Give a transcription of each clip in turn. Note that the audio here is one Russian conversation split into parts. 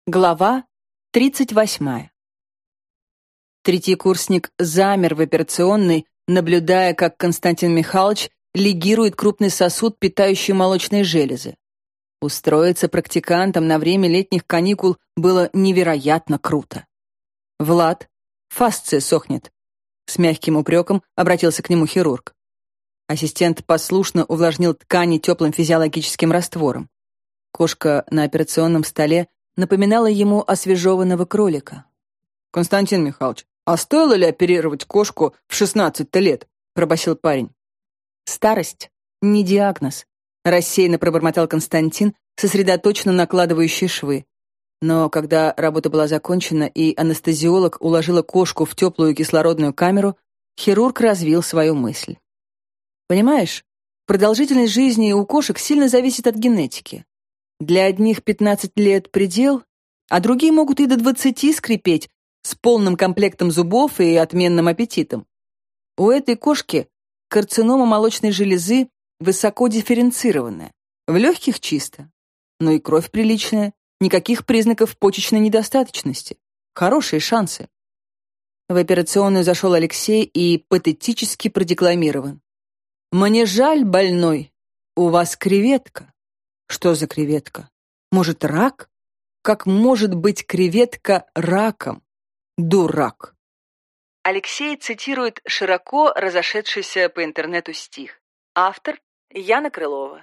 Глава 38. Третий курсник замер в операционной, наблюдая, как Константин Михайлович лигирует крупный сосуд, питающий молочные железы. Устроиться практикантом на время летних каникул было невероятно круто. «Влад, фасция сохнет», — с мягким упреком обратился к нему хирург. Ассистент послушно увлажнил ткани теплым физиологическим раствором. Кошка на операционном столе напоминала ему освежеванного кролика. «Константин Михайлович, а стоило ли оперировать кошку в 16 лет?» — пробасил парень. «Старость — не диагноз», — рассеянно пробормотал Константин, сосредоточенно накладывающий швы. Но когда работа была закончена и анестезиолог уложила кошку в теплую кислородную камеру, хирург развил свою мысль. «Понимаешь, продолжительность жизни у кошек сильно зависит от генетики. Для одних 15 лет предел, а другие могут и до 20 скрипеть с полным комплектом зубов и отменным аппетитом. У этой кошки карцинома молочной железы высоко дифференцированная, в легких чисто, но и кровь приличная, никаких признаков почечной недостаточности. Хорошие шансы». В операционную зашел Алексей и патетически продекламировал. «Мне жаль, больной, у вас креветка». Что за креветка? Может, рак? Как может быть креветка раком? Дурак. Алексей цитирует широко разошедшийся по интернету стих. Автор Яна Крылова.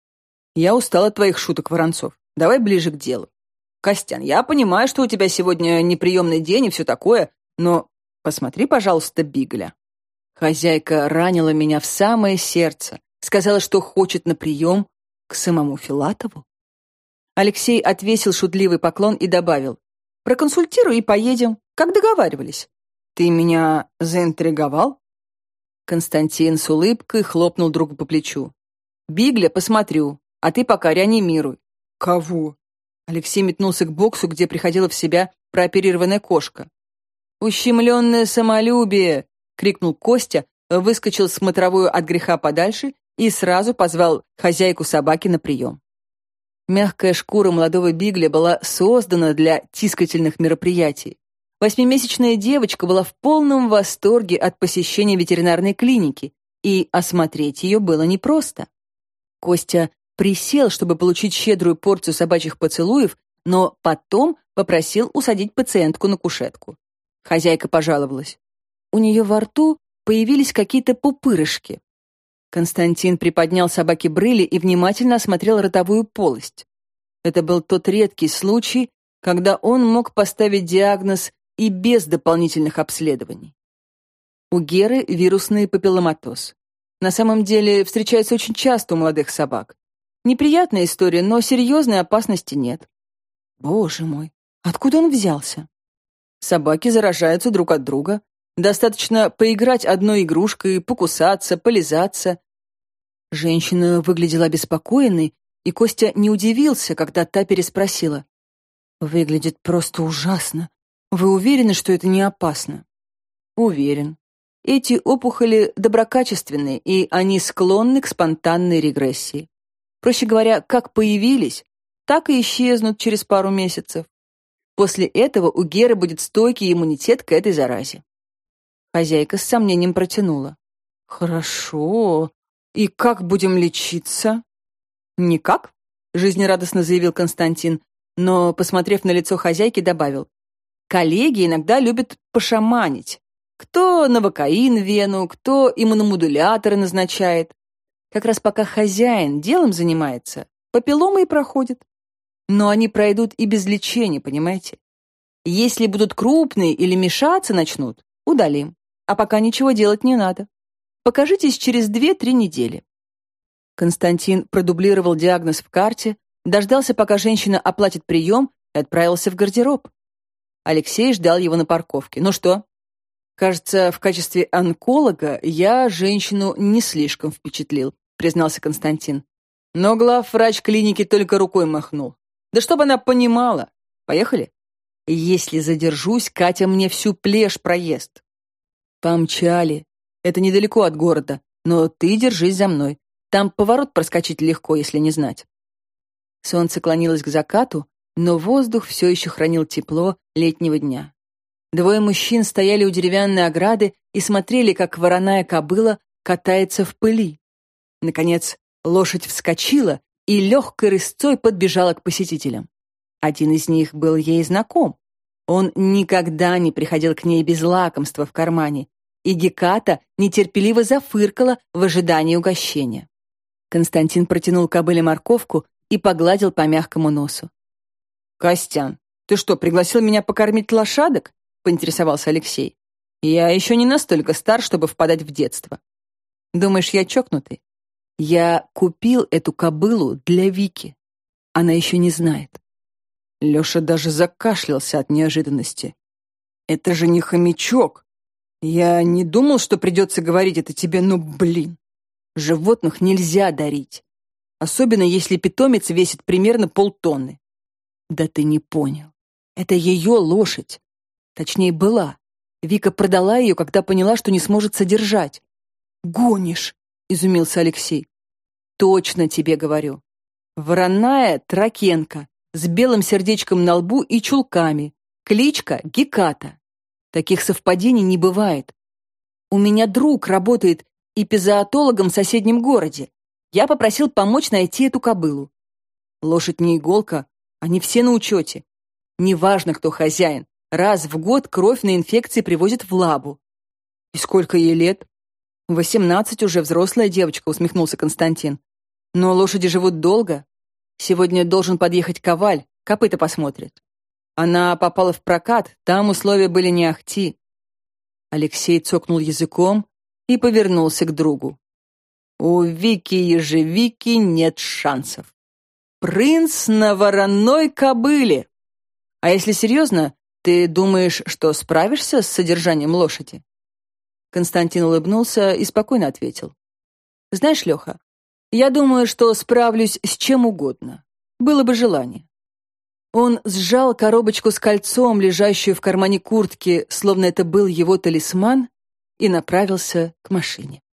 «Я устал от твоих шуток, Воронцов. Давай ближе к делу. Костян, я понимаю, что у тебя сегодня неприемный день и все такое, но посмотри, пожалуйста, Бигля». Хозяйка ранила меня в самое сердце, сказала, что хочет на прием к самому Филатову. Алексей отвесил шутливый поклон и добавил: «Проконсультируй и поедем, как договаривались. Ты меня заинтриговал?» Константин с улыбкой хлопнул другу по плечу. «Бигля посмотрю, а ты пока реанимируй». «Кого?» Алексей метнулся к боксу, где приходила в себя прооперированная кошка. «Ущемленное самолюбие!» — крикнул Костя, выскочил смотровую от греха подальше и сразу позвал хозяйку собаки на прием. Мягкая шкура молодого Бигля была создана для тискательных мероприятий. 8-месячная девочка была в полном восторге от посещения ветеринарной клиники, и осмотреть ее было непросто. Костя присел, чтобы получить щедрую порцию собачьих поцелуев, но потом попросил усадить пациентку на кушетку. Хозяйка пожаловалась. У нее во рту появились какие-то пупырышки. Константин приподнял собаке брыли и внимательно осмотрел ротовую полость. Это был тот редкий случай, когда он мог поставить диагноз и без дополнительных обследований. У Геры вирусный папилломатоз. На самом деле встречается очень часто у молодых собак. Неприятная история, но серьезной опасности нет. Боже мой, откуда он взялся? Собаки заражаются друг от друга. Достаточно поиграть одной игрушкой, покусаться, полизаться. Женщина выглядела обеспокоенной, и Костя не удивился, когда та переспросила. «Выглядит просто ужасно. Вы уверены, что это не опасно?» «Уверен. Эти опухоли доброкачественные, и они склонны к спонтанной регрессии. Проще говоря, как появились, так и исчезнут через пару месяцев. После этого у Геры будет стойкий иммунитет к этой заразе». Хозяйка с сомнением протянула. «Хорошо. И как будем лечиться?» «Никак», — жизнерадостно заявил Константин, но, посмотрев на лицо хозяйки, добавил. «Коллеги иногда любят пошаманить. Кто новокаин в вену, кто иммуномодуляторы назначает. Как раз пока хозяин делом занимается, папилломы и проходят. Но они пройдут и без лечения, понимаете? Если будут крупные или мешаться начнут, удалим. А пока ничего делать не надо. Покажитесь через 2-3 недели». Константин продублировал диагноз в карте, дождался, пока женщина оплатит прием, и отправился в гардероб. Алексей ждал его на парковке. «Ну что?» «Кажется, в качестве онколога я женщину не слишком впечатлил», признался Константин. Но главврач клиники только рукой махнул. «Да чтоб она понимала. Поехали? Если задержусь, Катя мне всю плешь проест». «Помчали. Это недалеко от города, но ты держись за мной. Там поворот проскочить легко, если не знать». Солнце клонилось к закату, но воздух все еще хранил тепло летнего дня. Двое мужчин стояли у деревянной ограды и смотрели, как вороная кобыла катается в пыли. Наконец, лошадь вскочила и легкой рысцой подбежала к посетителям. Один из них был ей знаком. Он никогда не приходил к ней без лакомства в кармане, и Геката нетерпеливо зафыркала в ожидании угощения. Константин протянул кобыле морковку и погладил по мягкому носу. «Костян, ты что, пригласил меня покормить лошадок?» — поинтересовался Алексей. «Я еще не настолько стар, чтобы впадать в детство. Думаешь, я чокнутый? Я купил эту кобылу для Вики. Она еще не знает». Леша даже закашлялся от неожиданности. «Это же не хомячок. Я не думал, что придется говорить это тебе, но, блин, животных нельзя дарить. Особенно, если питомец весит примерно полтонны». «Да ты не понял. Это ее лошадь. Точнее, была. Вика продала ее, когда поняла, что не сможет содержать». «Гонишь?» — изумился Алексей. «Точно тебе говорю. Вороная Тракенко, с белым сердечком на лбу и чулками. Кличка Геката. Таких совпадений не бывает. У меня друг работает эпизоотологом в соседнем городе. Я попросил помочь найти эту кобылу. Лошадь не иголка, они все на учете. Неважно, кто хозяин. Раз в год кровь на инфекции привозят в лабу». «И сколько ей лет?» 18 уже, взрослая девочка», — усмехнулся Константин. «Но лошади живут долго. Сегодня должен подъехать коваль, копыта посмотрит. Она попала в прокат, там условия были не ахти». Алексей цокнул языком и повернулся к другу. «У Вики ежевики нет шансов. Принц на вороной кобыле. А если серьезно, ты думаешь, что справишься с содержанием лошади?» Константин улыбнулся и спокойно ответил. «Знаешь, Леха, я думаю, что справлюсь с чем угодно. Было бы желание». Он сжал коробочку с кольцом, лежащую в кармане куртки, словно это был его талисман, и направился к машине.